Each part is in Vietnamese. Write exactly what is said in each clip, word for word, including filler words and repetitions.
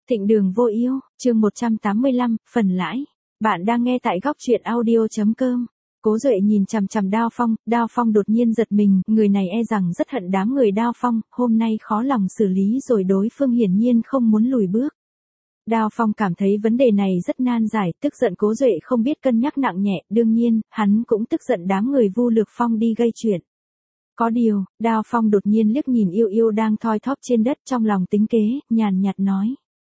Thịnh Đường Vô Yêu, chương một trăm tám mươi lăm, phần lãi. Bạn đang nghe tại góc truyện audio chấm com. Cố Duệ nhìn chằm chằm Đao Phong, Đao Phong đột nhiên giật mình, người này e rằng rất hận đám người Đao Phong, hôm nay khó lòng xử lý rồi đối phương hiển nhiên không muốn lùi bước. Đao Phong cảm thấy vấn đề này rất nan giải, tức giận Cố Duệ không biết cân nhắc nặng nhẹ, đương nhiên, hắn cũng tức giận đám người Vu Lược Phong đi gây chuyện. Có điều, Đao Phong đột nhiên liếc nhìn Yêu Yêu đang thoi thóp trên đất trong lòng tính kế, nhàn nhạt nói.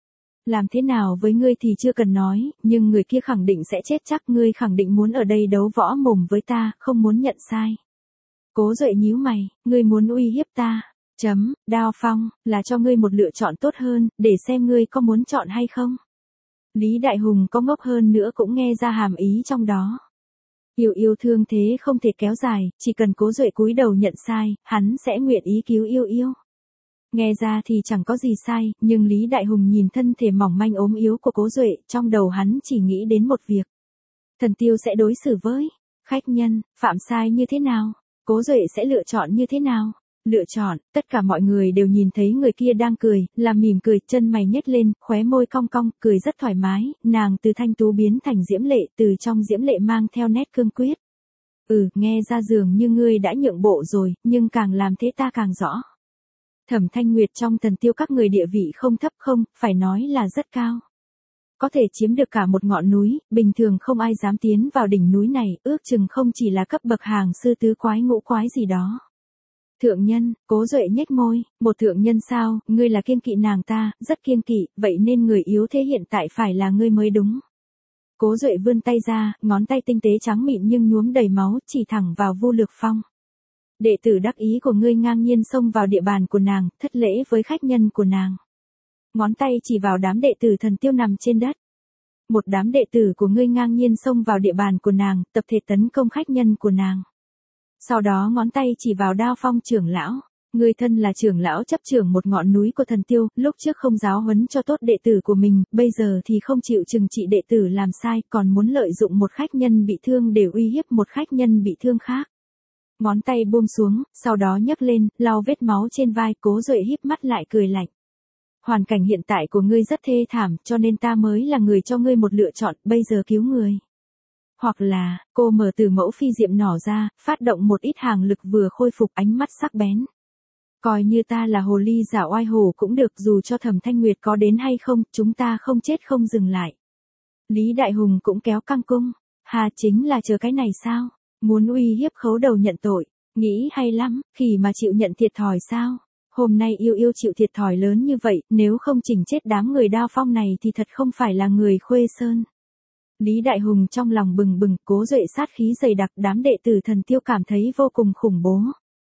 Làm thế nào với ngươi thì chưa cần nói, nhưng người kia khẳng định sẽ chết chắc, ngươi khẳng định muốn ở đây đấu võ mồm với ta, không muốn nhận sai. Cố Duệ nhíu mày, ngươi muốn uy hiếp ta. Chấm, Đao Phong, là cho ngươi một lựa chọn tốt hơn, để xem ngươi có muốn chọn hay không. Lý Đại Hùng có ngốc hơn nữa cũng nghe ra hàm ý trong đó. Yêu Yêu thương thế không thể kéo dài, chỉ cần Cố Duệ cúi đầu nhận sai, hắn sẽ nguyện ý cứu Yêu Yêu. Nghe ra thì chẳng có gì sai, nhưng Lý Đại Hùng nhìn thân thể mỏng manh ốm yếu của Cố Duệ, trong đầu hắn chỉ nghĩ đến một việc. Thần Tiêu sẽ đối xử với khách nhân, phạm sai như thế nào? Cố Duệ sẽ lựa chọn như thế nào? Lựa chọn, tất cả mọi người đều nhìn thấy người kia đang cười, làm mỉm cười, chân mày nhếch lên, khóe môi cong cong, cười rất thoải mái, nàng từ thanh tú biến thành diễm lệ, từ trong diễm lệ mang theo nét cương quyết. Ừ, nghe ra dường như ngươi đã nhượng bộ rồi, nhưng càng làm thế ta càng rõ. Thẩm Thanh Nguyệt trong Thần Tiêu các người địa vị không thấp không, phải nói là rất cao. Có thể chiếm được cả một ngọn núi, bình thường không ai dám tiến vào đỉnh núi này, ước chừng không chỉ là cấp bậc hàng sư tứ quái ngũ quái gì đó. Thượng nhân, Cố Duệ nhếch môi, một thượng nhân sao, ngươi là kiêng kỵ nàng ta, rất kiêng kỵ, vậy nên người yếu thế hiện tại phải là ngươi mới đúng. Cố Duệ vươn tay ra, ngón tay tinh tế trắng mịn nhưng nhuốm đầy máu, chỉ thẳng vào Vu Lược Phong. Đệ tử đắc ý của ngươi ngang nhiên xông vào địa bàn của nàng, thất lễ với khách nhân của nàng. Ngón tay chỉ vào đám đệ tử Thần Tiêu nằm trên đất. Một đám đệ tử của ngươi ngang nhiên xông vào địa bàn của nàng, tập thể tấn công khách nhân của nàng. Sau đó ngón tay chỉ vào Đao Phong trưởng lão. Ngươi thân là trưởng lão chấp trưởng một ngọn núi của Thần Tiêu, lúc trước không giáo huấn cho tốt đệ tử của mình, bây giờ thì không chịu trừng trị đệ tử làm sai, còn muốn lợi dụng một khách nhân bị thương để uy hiếp một khách nhân bị thương khác. Ngón tay buông xuống, sau đó nhấc lên, lau vết máu trên vai. Cố Duệ híp mắt lại cười lạnh. Hoàn cảnh hiện tại của ngươi rất thê thảm, cho nên ta mới là người cho ngươi một lựa chọn, bây giờ cứu người. Hoặc là, cô mở từ mẫu phi diệm nỏ ra, phát động một ít hàng lực vừa khôi phục, ánh mắt sắc bén. Coi như ta là hồ ly giả oai hổ cũng được, dù cho Thẩm Thanh Nguyệt có đến hay không, chúng ta không chết không dừng lại. Lý Đại Hùng cũng kéo căng cung. Hà, chính là chờ cái này sao? Muốn uy hiếp khấu đầu nhận tội, nghĩ hay lắm, khỉ mà chịu nhận thiệt thòi sao? Hôm nay Yêu Yêu chịu thiệt thòi lớn như vậy, nếu không chỉnh chết đám người Đao Phong này thì thật không phải là người Khuê Sơn. Lý Đại Hùng trong lòng bừng bừng, Cố Duệ sát khí dày đặc, đám đệ tử Thần Tiêu cảm thấy vô cùng khủng bố.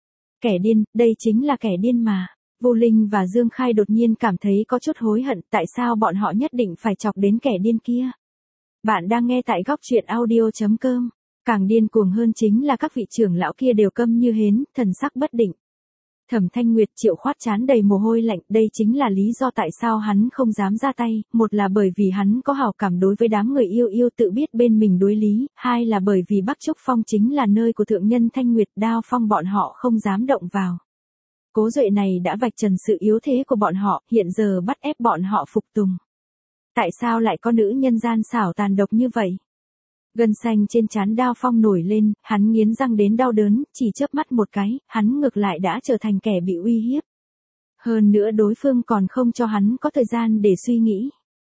Kẻ điên, đây chính là kẻ điên mà. Vô Linh và Dương Khai đột nhiên cảm thấy có chút hối hận, tại sao bọn họ nhất định phải chọc đến kẻ điên kia. Bạn đang nghe tại góc truyện audio chấm com. Càng điên cuồng hơn chính là các vị trưởng lão kia đều câm như hến, thần sắc bất định. Thẩm Thanh Nguyệt Triệu Khoát trán đầy mồ hôi lạnh, đây chính là lý do tại sao hắn không dám ra tay, một là bởi vì hắn có hảo cảm đối với đám người Yêu Yêu tự biết bên mình đối lý, hai là bởi vì Bắc Trúc Phong chính là nơi của thượng nhân Thanh Nguyệt, Đao Phong bọn họ không dám động vào. Cố Duệ này đã vạch trần sự yếu thế của bọn họ, hiện giờ bắt ép bọn họ phục tùng. Tại sao lại có nữ nhân gian xảo tàn độc như vậy? Gân xanh trên trán Đao Phong nổi lên, hắn nghiến răng đến đau đớn, chỉ chớp mắt một cái, hắn ngược lại đã trở thành kẻ bị uy hiếp. Hơn nữa đối phương còn không cho hắn có thời gian để suy nghĩ.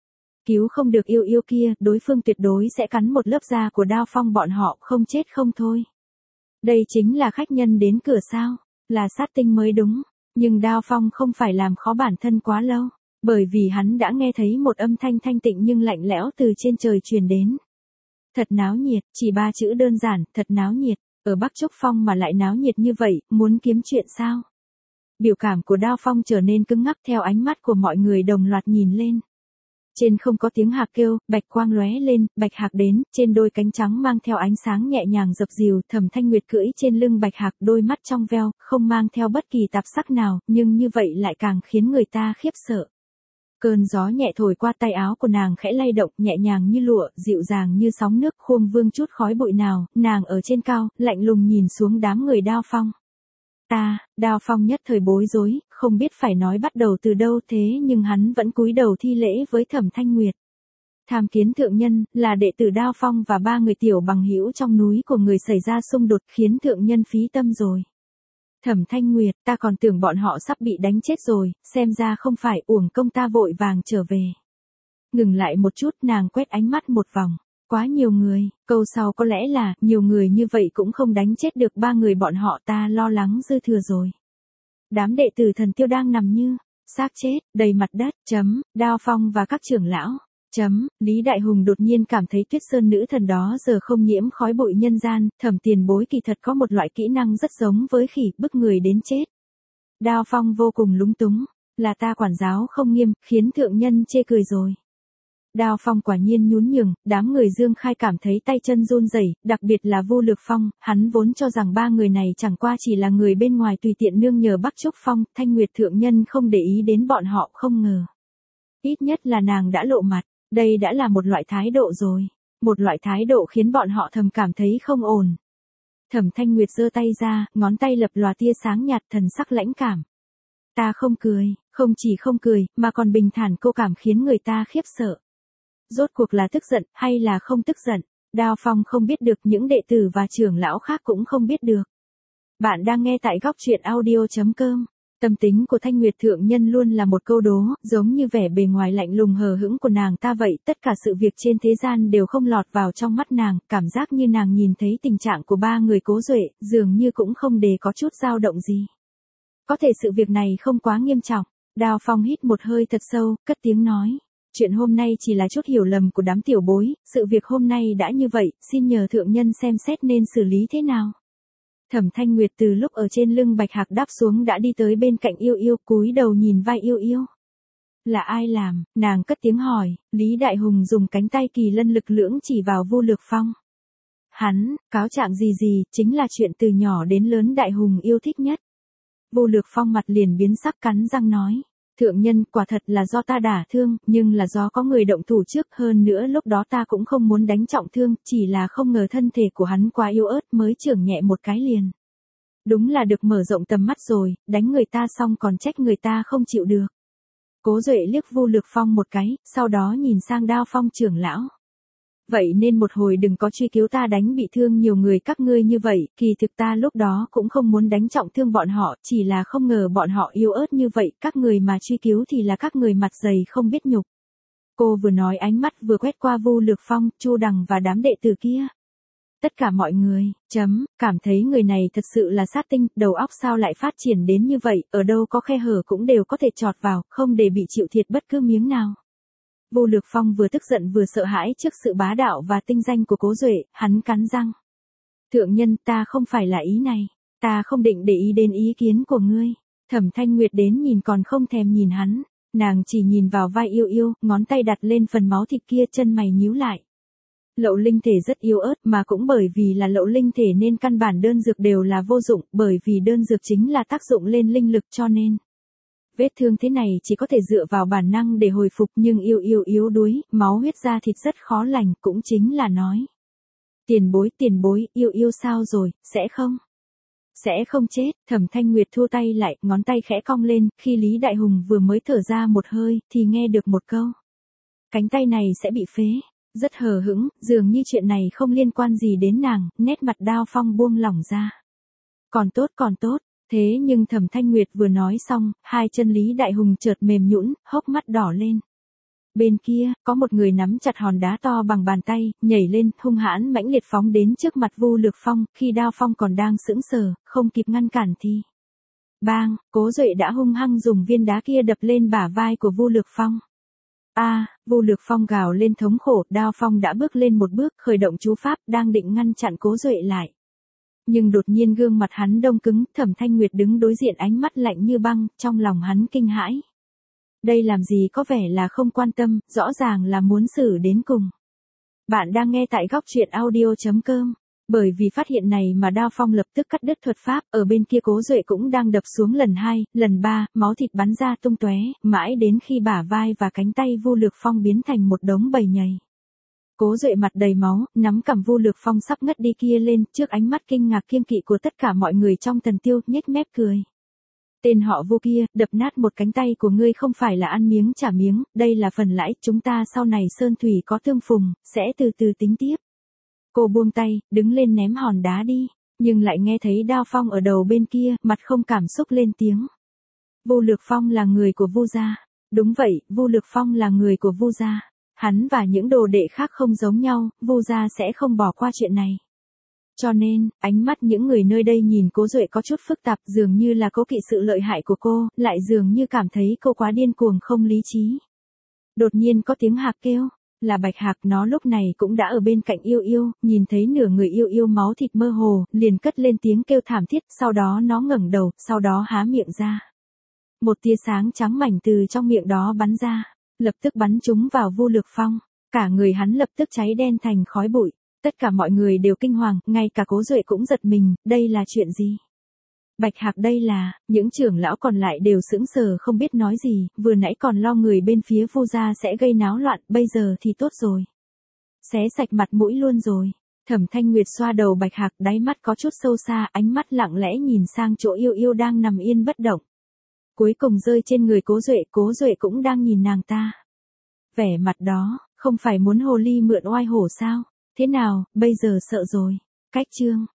Cứu không được Yêu Yêu kia, đối phương tuyệt đối sẽ cắn một lớp da của Đao Phong bọn họ, không chết không thôi. Đây chính là khách nhân đến cửa sao, là sát tinh mới đúng, nhưng Đao Phong không phải làm khó bản thân quá lâu, bởi vì hắn đã nghe thấy một âm thanh thanh tịnh nhưng lạnh lẽo từ trên trời truyền đến. Thật náo nhiệt, chỉ ba chữ đơn giản, thật náo nhiệt, ở Bắc Trúc Phong mà lại náo nhiệt như vậy, muốn kiếm chuyện sao? Biểu cảm của Đao Phong trở nên cứng ngắc theo ánh mắt của mọi người đồng loạt nhìn lên. Trên không có tiếng hạc kêu, bạch quang lóe lên, bạch hạc đến, trên đôi cánh trắng mang theo ánh sáng nhẹ nhàng dập dìu, Thẩm Thanh Nguyệt cưỡi trên lưng bạch hạc, đôi mắt trong veo, không mang theo bất kỳ tạp sắc nào, nhưng như vậy lại càng khiến người ta khiếp sợ. Cơn gió nhẹ thổi qua tay áo của nàng khẽ lay động, nhẹ nhàng như lụa, dịu dàng như sóng nước, không vương chút khói bụi nào, nàng ở trên cao, lạnh lùng nhìn xuống đám người Đao Phong. Ta, Đao Phong nhất thời bối rối, không biết phải nói bắt đầu từ đâu thế nhưng hắn vẫn cúi đầu thi lễ với Thẩm Thanh Nguyệt. Tham kiến thượng nhân, là đệ tử Đao Phong và ba người tiểu bằng hữu trong núi của người xảy ra xung đột khiến thượng nhân phí tâm rồi. Thẩm Thanh Nguyệt, ta còn tưởng bọn họ sắp bị đánh chết rồi, xem ra không phải uổng công ta vội vàng trở về. Ngừng lại một chút nàng quét ánh mắt một vòng. Quá nhiều người, câu sau có lẽ là, nhiều người như vậy cũng không đánh chết được ba người bọn họ ta lo lắng dư thừa rồi. Đám đệ tử Thần Tiêu đang nằm như, xác chết, đầy mặt đất, chấm, Đao Phong và các trưởng lão, chấm, Lý Đại Hùng đột nhiên cảm thấy Tuyết Sơn nữ thần đó giờ không nhiễm khói bụi nhân gian, Thẩm tiền bối kỳ thật có một loại kỹ năng rất giống với khỉ, bức người đến chết. Đao Phong vô cùng lúng túng, là ta quản giáo không nghiêm, khiến thượng nhân chê cười rồi. Đao Phong quả nhiên nhún nhường, đám người Dương Khai cảm thấy tay chân run rẩy, đặc biệt là Vu Lược Phong, hắn vốn cho rằng ba người này chẳng qua chỉ là người bên ngoài tùy tiện nương nhờ Bắc Trúc Phong, Thanh Nguyệt thượng nhân không để ý đến bọn họ, không ngờ. Ít nhất là nàng đã lộ mặt, đây đã là một loại thái độ rồi, một loại thái độ khiến bọn họ thầm cảm thấy không ổn. Thẩm Thanh Nguyệt giơ tay ra, ngón tay lập lòa tia sáng nhạt, thần sắc lãnh cảm. Ta không cười, không chỉ không cười, mà còn bình thản cô cảm khiến người ta khiếp sợ. Rốt cuộc là tức giận, hay là không tức giận, Đao Phong không biết được, những đệ tử và trưởng lão khác cũng không biết được. Bạn đang nghe tại góc truyện audio chấm com. Tâm tính của Thanh Nguyệt thượng nhân luôn là một câu đố, giống như vẻ bề ngoài lạnh lùng hờ hững của nàng ta vậy, tất cả sự việc trên thế gian đều không lọt vào trong mắt nàng, cảm giác như nàng nhìn thấy tình trạng của ba người Cố Duệ, dường như cũng không để có chút dao động gì. Có thể sự việc này không quá nghiêm trọng, Đao Phong hít một hơi thật sâu, cất tiếng nói. Chuyện hôm nay chỉ là chút hiểu lầm của đám tiểu bối, sự việc hôm nay đã như vậy, xin nhờ thượng nhân xem xét nên xử lý thế nào. Thẩm Thanh Nguyệt từ lúc ở trên lưng Bạch Hạc đáp xuống đã đi tới bên cạnh Yêu Yêu, cúi đầu nhìn vai Yêu Yêu. Là ai làm, nàng cất tiếng hỏi, Lý Đại Hùng dùng cánh tay kỳ lân lực lưỡng chỉ vào Vu Lược Phong. Hắn, cáo trạng gì gì, chính là chuyện từ nhỏ đến lớn Đại Hùng yêu thích nhất. Vu Lược Phong mặt liền biến sắc, cắn răng nói. Thượng nhân, quả thật là do ta đả thương, nhưng là do có người động thủ trước, hơn nữa lúc đó ta cũng không muốn đánh trọng thương, chỉ là không ngờ thân thể của hắn quá yếu ớt mới chưởng nhẹ một cái liền. Đúng là được mở rộng tầm mắt rồi, đánh người ta xong còn trách người ta không chịu được. Cố Duệ liếc Vu Lược Phong một cái, sau đó nhìn sang Đao Phong trưởng lão. Vậy nên một hồi đừng có truy cứu ta đánh bị thương nhiều người các ngươi như vậy, kỳ thực ta lúc đó cũng không muốn đánh trọng thương bọn họ, chỉ là không ngờ bọn họ yếu ớt như vậy, các người mà truy cứu thì là các người mặt dày không biết nhục. Cô vừa nói ánh mắt vừa quét qua Vu Lược Phong, Chu Đằng và đám đệ tử kia. Tất cả mọi người, chấm, cảm thấy người này thật sự là sát tinh, đầu óc sao lại phát triển đến như vậy, ở đâu có khe hở cũng đều có thể chọt vào, không để bị chịu thiệt bất cứ miếng nào. Vu Lược Phong vừa tức giận vừa sợ hãi trước sự bá đạo và tinh danh của Cố Duệ, hắn cắn răng. Thượng nhân, ta không phải là ý này, ta không định để ý đến ý kiến của ngươi. Thẩm Thanh Nguyệt đến nhìn còn không thèm nhìn hắn, nàng chỉ nhìn vào vai Yêu Yêu, ngón tay đặt lên phần máu thịt kia, chân mày nhíu lại. Lậu linh thể rất yếu ớt, mà cũng bởi vì là lậu linh thể nên căn bản đơn dược đều là vô dụng, bởi vì đơn dược chính là tác dụng lên linh lực cho nên. Vết thương thế này chỉ có thể dựa vào bản năng để hồi phục, nhưng Yêu Yêu yếu đuối, máu huyết ra thịt rất khó lành, cũng chính là nói. Tiền bối, tiền bối, Yêu Yêu sao rồi, sẽ không? Sẽ không chết, Thẩm Thanh Nguyệt thua tay lại, ngón tay khẽ cong lên, khi Lý Đại Hùng vừa mới thở ra một hơi, thì nghe được một câu. Cánh tay này sẽ bị phế, rất hờ hững, dường như chuyện này không liên quan gì đến nàng, nét mặt Đao Phong buông lỏng ra. Còn tốt, còn tốt. Thế nhưng Thẩm Thanh Nguyệt vừa nói xong, hai chân Lý Đại Hùng chợt mềm nhũn, hốc mắt đỏ lên. Bên kia, có một người nắm chặt hòn đá to bằng bàn tay, nhảy lên, hung hãn mãnh liệt phóng đến trước mặt Vu Lược Phong, khi Đao Phong còn đang sững sờ, không kịp ngăn cản thì. Bang, Cố Duệ đã hung hăng dùng viên đá kia đập lên bả vai của Vu Lược Phong. A, à, Vu Lược Phong gào lên thống khổ, Đao Phong đã bước lên một bước, khởi động chú pháp, đang định ngăn chặn Cố Duệ lại. Nhưng đột nhiên gương mặt hắn đông cứng, Thẩm Thanh Nguyệt đứng đối diện ánh mắt lạnh như băng, trong lòng hắn kinh hãi. Đây làm gì có vẻ là không quan tâm, rõ ràng là muốn xử đến cùng. Bạn đang nghe tại góc truyện audio chấm com. Bởi vì phát hiện này mà Đao Phong lập tức cắt đứt thuật pháp, ở bên kia Cố Duệ cũng đang đập xuống lần hai, lần ba, máu thịt bắn ra tung tóe, mãi đến khi bả vai và cánh tay Vu Lược Phong biến thành một đống bầy nhầy. Cố Duệ mặt đầy máu, nắm cằm Vu Lược Phong sắp ngất đi kia lên, trước ánh mắt kinh ngạc kiêng kỵ của tất cả mọi người trong Thần Tiêu, nhếch mép cười. Tên họ Vu kia, đập nát một cánh tay của ngươi không phải là ăn miếng trả miếng, đây là phần lãi, chúng ta sau này sơn thủy có tương phùng, sẽ từ từ tính tiếp. Cô buông tay, đứng lên ném hòn đá đi, nhưng lại nghe thấy Đao Phong ở đầu bên kia, mặt không cảm xúc lên tiếng. Vu Lược Phong là người của Vu gia. Đúng vậy, Vu Lược Phong là người của Vu gia. Hắn và những đồ đệ khác không giống nhau, Vu gia sẽ không bỏ qua chuyện này. Cho nên, ánh mắt những người nơi đây nhìn Cố Duệ có chút phức tạp, dường như là cố kỵ sự lợi hại của cô, lại dường như cảm thấy cô quá điên cuồng không lý trí. Đột nhiên có tiếng hạc kêu, là Bạch Hạc, nó lúc này cũng đã ở bên cạnh Yêu Yêu, nhìn thấy nửa người Yêu Yêu máu thịt mơ hồ, liền cất lên tiếng kêu thảm thiết, sau đó nó ngẩng đầu, sau đó há miệng ra. Một tia sáng trắng mảnh từ trong miệng đó bắn ra, lập tức bắn trúng vào Vu Lược Phong, cả người hắn lập tức cháy đen thành khói bụi. Tất cả mọi người đều kinh hoàng, ngay cả Cố Duệ cũng giật mình, đây là chuyện gì? Bạch Hạc đây là, những trưởng lão còn lại đều sững sờ không biết nói gì, vừa nãy còn lo người bên phía Vu gia sẽ gây náo loạn, bây giờ thì tốt rồi. Xé sạch mặt mũi luôn rồi. Thẩm Thanh Nguyệt xoa đầu Bạch Hạc, đáy mắt có chút sâu xa, ánh mắt lặng lẽ nhìn sang chỗ Yêu Yêu đang nằm yên bất động. Cuối cùng rơi trên người Cố Duệ, Cố Duệ cũng đang nhìn nàng ta. Vẻ mặt đó, không phải muốn hồ ly mượn oai hổ sao? Thế nào, bây giờ sợ rồi. Cách chương